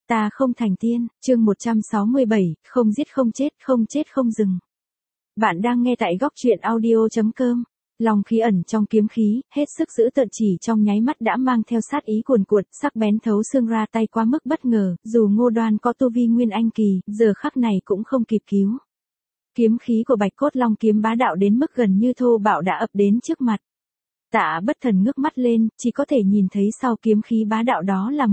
Ta không thành tiên, chương 167, không giết không chết, không chết không dừng. Bạn đang nghe tại góc truyện audio.com. Lòng khí ẩn trong kiếm khí, hết sức giữ tợn, chỉ trong nháy mắt đã mang theo sát ý cuồn cuộn, sắc bén thấu xương, ra tay quá mức bất ngờ, dù Ngô Đoan có tu vi nguyên anh kỳ, giờ khắc này cũng không kịp cứu. Kiếm khí của Bạch Cốt Long kiếm bá đạo đến mức gần như thô bạo đã ập đến trước mặt. Tạ Bất Thần ngước mắt lên, chỉ có thể nhìn thấy sau kiếm khí bá đạo đó là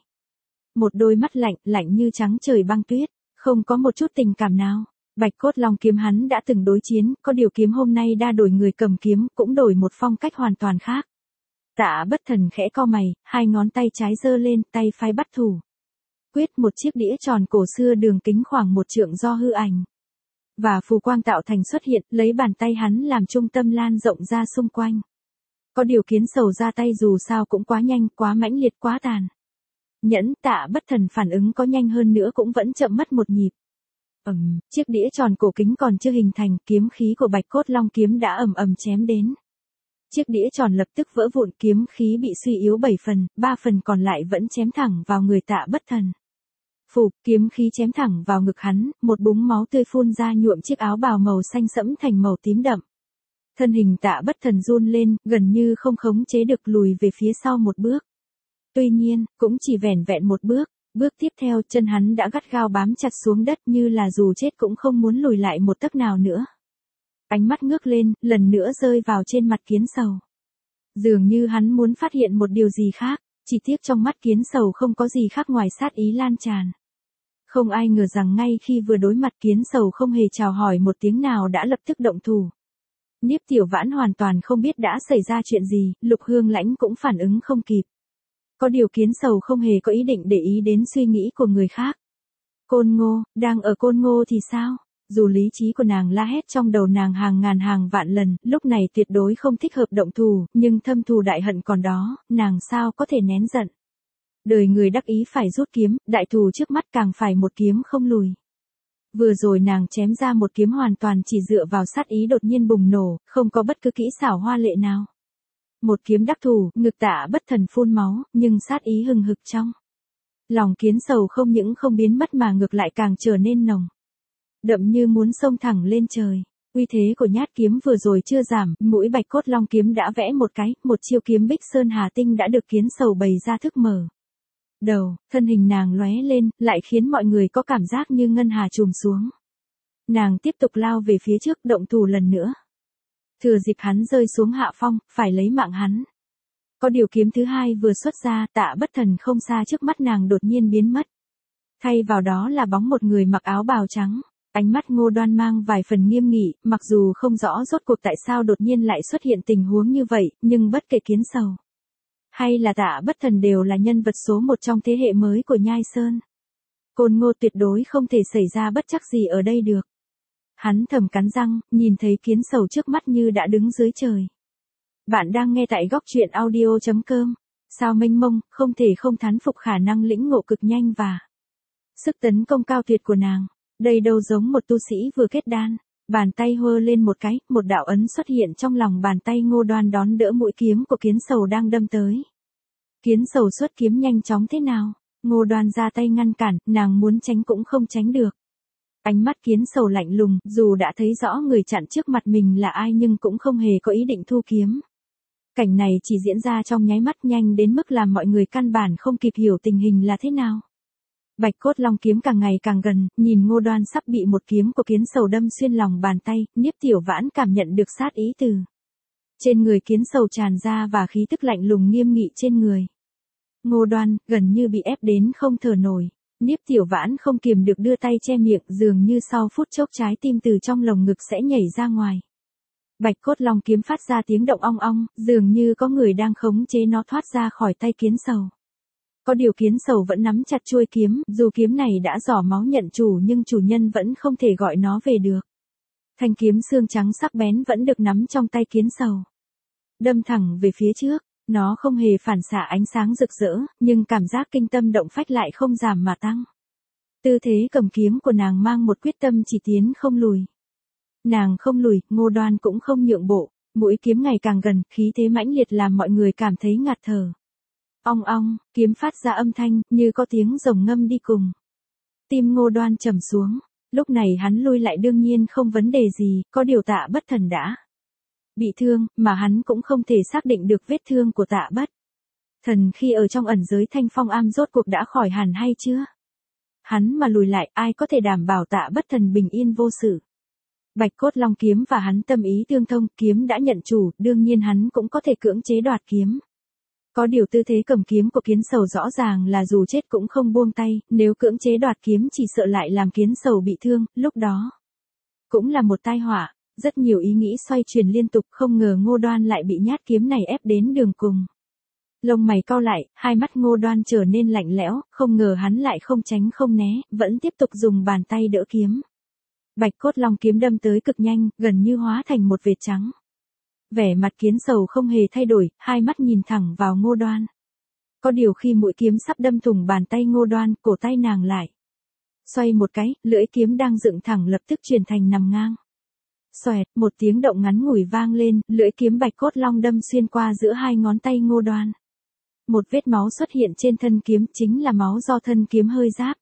một đôi mắt lạnh, lạnh như trắng trời băng tuyết, không có một chút tình cảm nào. Bạch Cốt Long kiếm hắn đã từng đối chiến, có điều kiếm hôm nay đa đổi người cầm kiếm, cũng đổi một phong cách hoàn toàn khác. Tạ Bất Thần khẽ cau mày, hai ngón tay trái giơ lên, tay phải bắt thủ. Quyết, một chiếc đĩa tròn cổ xưa đường kính khoảng 1 trượng do hư ảnh và phù quang tạo thành xuất hiện, lấy bàn tay hắn làm trung tâm lan rộng ra xung quanh. Có điều Kiến Sầu ra tay dù sao cũng quá nhanh, quá mãnh liệt, quá tàn nhẫn, Tạ Bất Thần phản ứng có nhanh hơn nữa cũng vẫn chậm mất một nhịp. Chiếc đĩa tròn cổ kính còn chưa hình thành, kiếm khí của Bạch Cốt Long kiếm đã ầm ầm chém đến. Chiếc đĩa tròn lập tức vỡ vụn, kiếm khí bị suy yếu 7 phần, 3 phần còn lại vẫn chém thẳng vào người Tạ Bất Thần. Phụp, kiếm khí chém thẳng vào ngực hắn, một búng máu tươi phun ra nhuộm chiếc áo bào màu xanh sẫm thành màu tím đậm. Thân hình Tạ Bất Thần run lên, gần như không khống chế được lùi về phía sau một bước. Tuy nhiên, cũng chỉ vẻn vẹn một bước, bước tiếp theo chân hắn đã gắt gao bám chặt xuống đất như là dù chết cũng không muốn lùi lại một tấc nào nữa. Ánh mắt ngước lên, lần nữa rơi vào trên mặt Kiến Sầu. Dường như hắn muốn phát hiện một điều gì khác, chỉ tiếc trong mắt Kiến Sầu không có gì khác ngoài sát ý lan tràn. Không ai ngờ rằng ngay khi vừa đối mặt Kiến Sầu không hề chào hỏi một tiếng nào đã lập tức động thủ. Niếp Tiểu Vãn hoàn toàn không biết đã xảy ra chuyện gì, Lục Hương Lãnh cũng phản ứng không kịp. Có điều Kiến Sầu không hề có ý định để ý đến suy nghĩ của người khác. Côn Ngô, đang ở Côn Ngô thì sao? Dù lý trí của nàng la hét trong đầu nàng hàng ngàn hàng vạn lần, lúc này tuyệt đối không thích hợp động thủ, nhưng thâm thù đại hận còn đó, nàng sao có thể nén giận. Đời người đắc ý phải rút kiếm, đại thù trước mắt càng phải một kiếm không lùi. Vừa rồi nàng chém ra một kiếm hoàn toàn chỉ dựa vào sát ý đột nhiên bùng nổ, không có bất cứ kỹ xảo hoa lệ nào. Một kiếm đắc thủ, ngực Tạ Bất Thần phun máu, nhưng sát ý hừng hực trong lòng Kiến Sầu không những không biến mất mà ngược lại càng trở nên nồng đậm như muốn xông thẳng lên trời. Uy thế của nhát kiếm vừa rồi chưa giảm, mũi Bạch Cốt Long kiếm đã vẽ một chiêu kiếm Bích Sơn Hà Tinh đã được Kiến Sầu bày ra thức mở đầu, thân hình nàng lóe lên, lại khiến mọi người có cảm giác như ngân hà trùm xuống. Nàng tiếp tục lao về phía trước, động thủ lần nữa. Thừa dịp hắn rơi xuống hạ phong, phải lấy mạng hắn. Có điều kiếm thứ hai vừa xuất ra, Tạ Bất Thần không xa trước mắt nàng đột nhiên biến mất. Thay vào đó là bóng một người mặc áo bào trắng. Ánh mắt Ngô Đoan mang vài phần nghiêm nghị, mặc dù không rõ rốt cuộc tại sao đột nhiên lại xuất hiện tình huống như vậy, nhưng bất kể Kiến Sầu hay là Tạ Bất Thần đều là nhân vật số 1 trong thế hệ mới của Nhai Sơn. Côn Ngô tuyệt đối không thể xảy ra bất trắc gì ở đây được. Hắn thầm cắn răng, nhìn thấy Kiến Sầu trước mắt như đã đứng dưới trời. Bạn đang nghe tại góc truyện audio.com. Sao mênh mông, không thể không thán phục khả năng lĩnh ngộ cực nhanh và sức tấn công cao tuyệt của nàng. Đây đâu giống một tu sĩ vừa kết đan. Bàn tay hơ lên một cái, một đạo ấn xuất hiện trong lòng bàn tay Ngô Đoan đón đỡ mũi kiếm của Kiến Sầu đang đâm tới. Kiến Sầu xuất kiếm nhanh chóng thế nào? Ngô Đoan ra tay ngăn cản, nàng muốn tránh cũng không tránh được. Ánh mắt Kiến Sầu lạnh lùng, dù đã thấy rõ người chặn trước mặt mình là ai nhưng cũng không hề có ý định thu kiếm. Cảnh này chỉ diễn ra trong nháy mắt, nhanh đến mức làm mọi người căn bản không kịp hiểu tình hình là thế nào. Bạch Cốt Long kiếm càng ngày càng gần, nhìn Ngô Đoan sắp bị một kiếm của Kiến Sầu đâm xuyên lòng bàn tay, Niếp Tiểu Vãn cảm nhận được sát ý từ trên người Kiến Sầu tràn ra và khí tức lạnh lùng nghiêm nghị trên người Ngô Đoan, gần như bị ép đến không thở nổi. Niếp Tiểu Vãn không kiềm được đưa tay che miệng, dường như sau phút chốc trái tim từ trong lồng ngực sẽ nhảy ra ngoài. Bạch Cốt Long kiếm phát ra tiếng động ong ong, dường như có người đang khống chế nó thoát ra khỏi tay Kiến Sầu. Có điều Kiến Sầu vẫn nắm chặt chuôi kiếm, dù kiếm này đã rỏ máu nhận chủ nhưng chủ nhân vẫn không thể gọi nó về được. Thanh kiếm xương trắng sắc bén vẫn được nắm trong tay Kiến Sầu. Đâm thẳng về phía trước, nó không hề phản xạ ánh sáng rực rỡ, nhưng cảm giác kinh tâm động phách lại không giảm mà tăng. Tư thế cầm kiếm của nàng mang một quyết tâm chỉ tiến không lùi. Nàng không lùi, Ngô Đoan cũng không nhượng bộ, mũi kiếm ngày càng gần, khí thế mãnh liệt làm mọi người cảm thấy ngạt thở. Ong ong, kiếm phát ra âm thanh, như có tiếng rồng ngâm đi cùng. Tim Ngô Đoan trầm xuống, lúc này hắn lui lại đương nhiên không vấn đề gì, có điều Tạ Bất Thần đã bị thương, mà hắn cũng không thể xác định được vết thương của Tạ Bất Thần khi ở trong ẩn giới Thanh Phong Am rốt cuộc đã khỏi hẳn hay chưa. Hắn mà lùi lại, ai có thể đảm bảo Tạ Bất Thần bình yên vô sự. Bạch Cốt Long kiếm và hắn tâm ý tương thông, kiếm đã nhận chủ, đương nhiên hắn cũng có thể cưỡng chế đoạt kiếm. Có điều tư thế cầm kiếm của Kiến Sầu rõ ràng là dù chết cũng không buông tay, nếu cưỡng chế đoạt kiếm chỉ sợ lại làm Kiến Sầu bị thương, lúc đó cũng là một tai họa. Rất nhiều ý nghĩ xoay chuyển liên tục, không ngờ Ngô Đoan lại bị nhát kiếm này ép đến đường cùng. Lông mày cau lại, hai mắt Ngô Đoan trở nên lạnh lẽo, không ngờ hắn lại không tránh không né, vẫn tiếp tục dùng bàn tay đỡ kiếm. Bạch Cốt Long kiếm đâm tới cực nhanh, gần như hóa thành một vệt trắng. Vẻ mặt Kiến Sầu không hề thay đổi, hai mắt nhìn thẳng vào Ngô Đoan. Có điều khi mũi kiếm sắp đâm thủng bàn tay Ngô Đoan, cổ tay nàng lại xoay một cái, lưỡi kiếm đang dựng thẳng lập tức chuyển thành nằm ngang. Xoẹt, một tiếng động ngắn ngủi vang lên, lưỡi kiếm Bạch Cốt Long đâm xuyên qua giữa hai ngón tay Ngô Đoan. Một vết máu xuất hiện trên thân kiếm, chính là máu do thân kiếm hơi giáp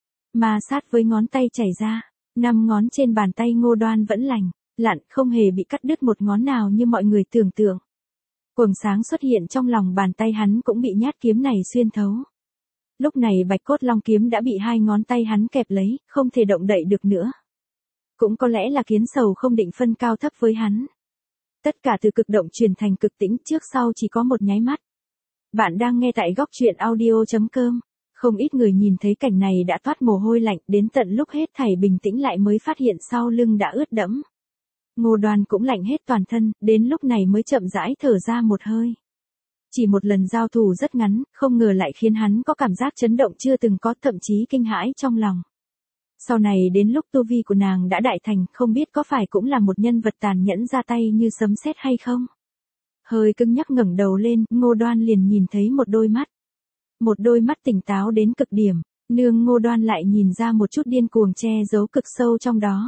mà sát với ngón tay chảy ra. 5 ngón trên bàn tay Ngô Đoan vẫn lành lặn, không hề bị cắt đứt một ngón nào như mọi người tưởng tượng. Quầng sáng xuất hiện trong lòng bàn tay hắn cũng bị nhát kiếm này xuyên thấu. Lúc này Bạch Cốt Long kiếm đã bị hai ngón tay hắn kẹp lấy, không thể động đậy được nữa. Cũng có lẽ là Kiến Sầu không định phân cao thấp với hắn. Tất cả từ cực động chuyển thành cực tĩnh, trước sau chỉ có một nháy mắt. Bạn đang nghe tại góc truyện audio.com. Không ít người nhìn thấy cảnh này đã toát mồ hôi lạnh, đến tận lúc hết thảy bình tĩnh lại mới phát hiện sau lưng đã ướt đẫm. Ngô Đoan cũng lạnh hết toàn thân, đến lúc này mới chậm rãi thở ra một hơi. Chỉ một lần giao thủ rất ngắn, không ngờ lại khiến hắn có cảm giác chấn động chưa từng có, thậm chí kinh hãi trong lòng. Sau này đến lúc tu vi của nàng đã đại thành, không biết có phải cũng là một nhân vật tàn nhẫn ra tay như sấm sét hay không. Hơi cứng nhắc ngẩng đầu lên, Ngô Đoan liền nhìn thấy một đôi mắt. Một đôi mắt tỉnh táo đến cực điểm, nương Ngô Đoan lại nhìn ra một chút điên cuồng che giấu cực sâu trong đó.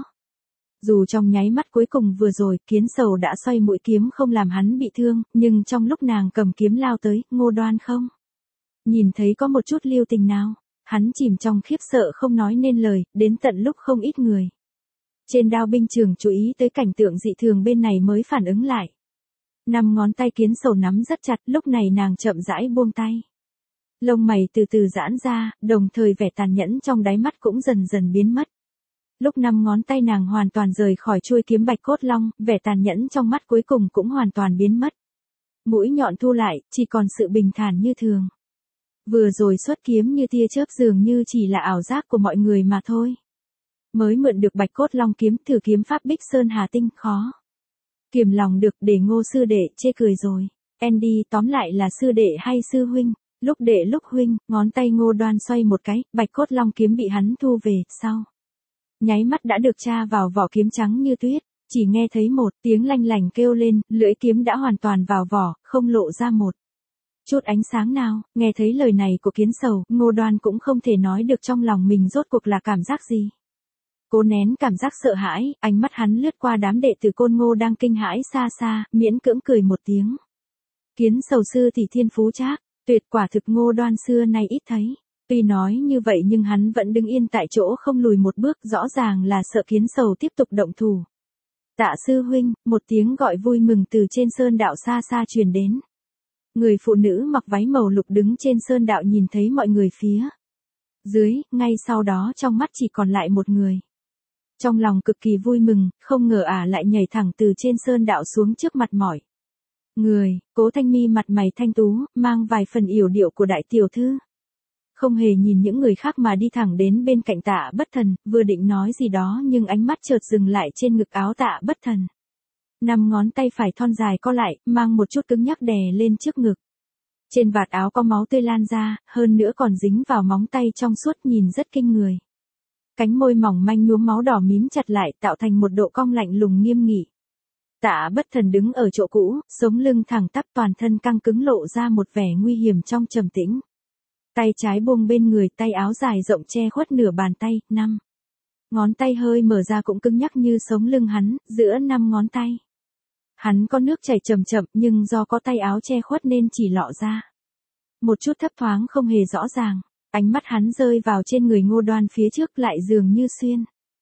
Dù trong nháy mắt cuối cùng vừa rồi, Kiến Sầu đã xoay mũi kiếm không làm hắn bị thương, nhưng trong lúc nàng cầm kiếm lao tới, Ngô Đoan không nhìn thấy có một chút lưu tình nào. Hắn chìm trong khiếp sợ không nói nên lời, đến tận lúc không ít người trên đao binh trường chú ý tới cảnh tượng dị thường bên này mới phản ứng lại. 5 ngón tay Kiến Sầu nắm rất chặt, lúc này nàng chậm rãi buông tay. Lông mày từ từ giãn ra, đồng thời vẻ tàn nhẫn trong đáy mắt cũng dần dần biến mất. Lúc 5 ngón tay nàng hoàn toàn rời khỏi chuôi kiếm Bạch Cốt Long, vẻ tàn nhẫn trong mắt cuối cùng cũng hoàn toàn biến mất. Mũi nhọn thu lại, chỉ còn sự bình thản như thường. Vừa rồi xuất kiếm như tia chớp dường như chỉ là ảo giác của mọi người mà thôi. Mới mượn được Bạch Cốt Long kiếm, thử kiếm pháp Bích Sơn Hà Tinh, khó kiềm lòng được, để Ngô sư đệ chê cười rồi. Andy, tóm lại là sư đệ hay sư huynh? Lúc đệ lúc huynh. Ngón tay Ngô Đoan xoay một cái, Bạch Cốt Long kiếm bị hắn thu về, sau nháy mắt đã được tra vào vỏ kiếm trắng như tuyết. Chỉ nghe thấy một tiếng lanh lành kêu lên, lưỡi kiếm đã hoàn toàn vào vỏ, không lộ ra một chút ánh sáng nào. Nghe thấy lời này của Kiến Sầu, Ngô Đoan cũng không thể nói được trong lòng mình rốt cuộc là cảm giác gì. Cố nén cảm giác sợ hãi, ánh mắt hắn lướt qua đám đệ tử Côn Ngô đang kinh hãi xa xa, miễn cưỡng cười một tiếng. Kiến Sầu sư thì thiên phú trác, tuyệt, quả thực Ngô Đoan xưa nay ít thấy. Tuy nói như vậy nhưng hắn vẫn đứng yên tại chỗ không lùi một bước, rõ ràng là sợ Kiến Sầu tiếp tục động thủ. Tạ sư huynh, một tiếng gọi vui mừng từ trên sơn đạo xa xa truyền đến. Người phụ nữ mặc váy màu lục đứng trên sơn đạo nhìn thấy mọi người phía dưới, ngay sau đó trong mắt chỉ còn lại một người. Trong lòng cực kỳ vui mừng, không ngờ lại nhảy thẳng từ trên sơn đạo xuống trước mặt mọi người. Cố Thanh Mi mặt mày thanh tú, mang vài phần yểu điệu của đại tiểu thư. Không hề nhìn những người khác mà đi thẳng đến bên cạnh Tạ Bất Thần, vừa định nói gì đó nhưng ánh mắt chợt dừng lại trên ngực áo Tạ Bất Thần. 5 ngón tay phải thon dài co lại, mang một chút cứng nhắc đè lên trước ngực. Trên vạt áo có máu tươi lan ra, hơn nữa còn dính vào móng tay trong suốt, nhìn rất kinh người. Cánh môi mỏng manh nhuốm máu đỏ mím chặt lại, tạo thành một độ cong lạnh lùng nghiêm nghị. Tạ Bất Thần đứng ở chỗ cũ, sống lưng thẳng tắp, toàn thân căng cứng, lộ ra một vẻ nguy hiểm trong trầm tĩnh. Tay trái buông bên người, tay áo dài rộng che khuất nửa bàn tay, 5 ngón tay hơi mở ra cũng cứng nhắc như sống lưng hắn, giữa 5 ngón tay. Hắn có nước chảy chậm chậm nhưng do có tay áo che khuất nên chỉ lọ ra một chút thấp thoáng không hề rõ ràng. Ánh mắt hắn rơi vào trên người Ngô Đoan phía trước lại dường như xuyên.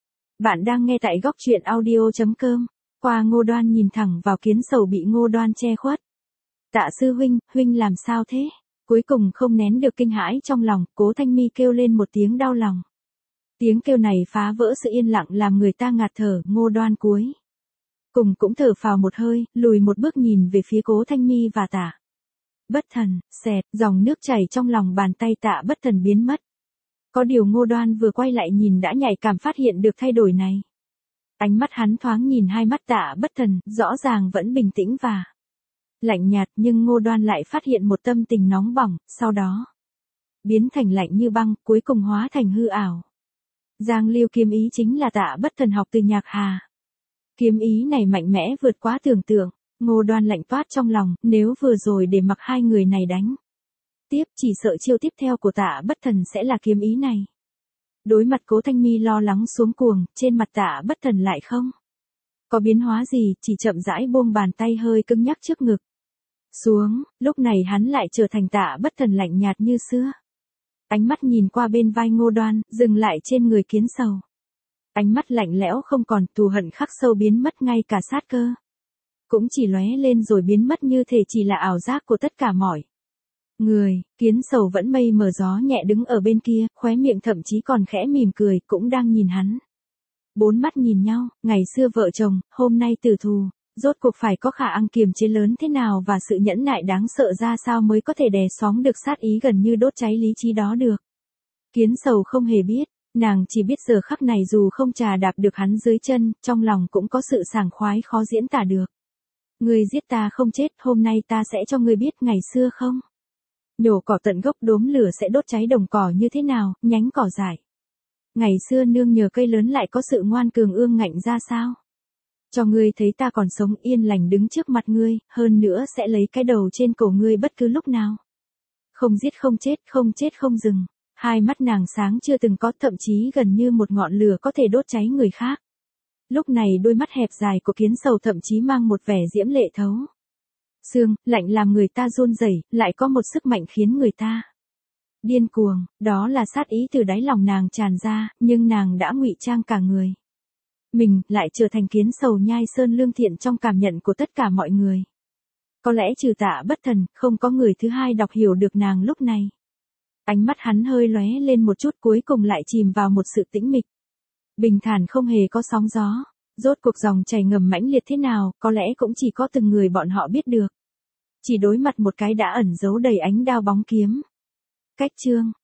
Bạn đang nghe tại góc truyện audio.com. Qua Ngô Đoan nhìn thẳng vào Kiến Sầu bị Ngô Đoan che khuất. Tạ sư huynh, huynh làm sao thế? Cuối cùng không nén được kinh hãi trong lòng, Cố Thanh Mi kêu lên một tiếng đau lòng. Tiếng kêu này phá vỡ sự yên lặng làm người ta ngạt thở. Ngô Đoan cuối cùng cũng thở phào một hơi, lùi một bước nhìn về phía Cố Thanh Mi và Tạ Bất Thần, xẹt, dòng nước chảy trong lòng bàn tay Tạ Bất Thần biến mất. Có điều Ngô Đoan vừa quay lại nhìn đã nhạy cảm phát hiện được thay đổi này. Ánh mắt hắn thoáng nhìn hai mắt Tạ Bất Thần, rõ ràng vẫn bình tĩnh và lạnh nhạt, nhưng Ngô Đoan lại phát hiện một tâm tình nóng bỏng, sau đó biến thành lạnh như băng, cuối cùng hóa thành hư ảo. Giang Lưu kiếm ý chính là Tạ Bất Thần học từ Nhạc Hà. Kiếm ý này mạnh mẽ vượt quá tưởng tượng. Ngô Đoan lạnh toát trong lòng, nếu vừa rồi để mặc hai người này đánh tiếp, chỉ sợ chiêu tiếp theo của Tạ Bất Thần sẽ là kiếm ý này. Đối mặt Cố Thanh Mi lo lắng xuống cuồng, trên mặt Tạ Bất Thần lại không có biến hóa gì, chỉ chậm rãi buông bàn tay hơi cứng nhắc trước ngực xuống, lúc này hắn lại trở thành Tạ Bất Thần lạnh nhạt như xưa. Ánh mắt nhìn qua bên vai Ngô Đoan, dừng lại trên người Kiến Sầu. Ánh mắt lạnh lẽo không còn, thù hận khắc sâu biến mất, ngay cả sát cơ cũng chỉ lóe lên rồi biến mất, như thể chỉ là ảo giác của tất cả mọi người. Kiến Sầu vẫn mây mờ gió nhẹ đứng ở bên kia, khóe miệng thậm chí còn khẽ mỉm cười, cũng đang nhìn hắn. Bốn mắt nhìn nhau, ngày xưa vợ chồng, hôm nay tử thù, rốt cuộc phải có khả năng kiềm chế lớn thế nào và sự nhẫn nại đáng sợ ra sao mới có thể đè xóm được sát ý gần như đốt cháy lý trí đó được. Kiến Sầu không hề biết, nàng chỉ biết giờ khắc này dù không trà đạp được hắn dưới chân, trong lòng cũng có sự sảng khoái khó diễn tả được. Ngươi giết ta không chết, hôm nay ta sẽ cho ngươi biết ngày xưa không nhổ cỏ tận gốc, đốm lửa sẽ đốt cháy đồng cỏ như thế nào, nhánh cỏ dại ngày xưa nương nhờ cây lớn lại có sự ngoan cường ương ngạnh ra sao. Cho ngươi thấy ta còn sống yên lành đứng trước mặt ngươi, hơn nữa sẽ lấy cái đầu trên cổ ngươi bất cứ lúc nào. Không giết không chết, không chết không dừng. Hai mắt nàng sáng chưa từng có, thậm chí gần như một ngọn lửa có thể đốt cháy người khác. Lúc này đôi mắt hẹp dài của Kiến Sầu thậm chí mang một vẻ diễm lệ thấu xương, lạnh làm người ta run rẩy, lại có một sức mạnh khiến người ta điên cuồng, đó là sát ý từ đáy lòng nàng tràn ra, nhưng nàng đã ngụy trang cả người mình, lại trở thành Kiến Sầu nhai sơn lương thiện trong cảm nhận của tất cả mọi người. Có lẽ trừ Tạ Bất Thần, không có người thứ hai đọc hiểu được nàng lúc này. Ánh mắt hắn hơi lóe lên một chút, cuối cùng lại chìm vào một sự tĩnh mịch bình thản không hề có sóng gió. Rốt cuộc dòng chảy ngầm mãnh liệt thế nào, có lẽ cũng chỉ có từng người bọn họ biết được. Chỉ đối mặt một cái đã ẩn giấu đầy ánh đao bóng kiếm. Cách chương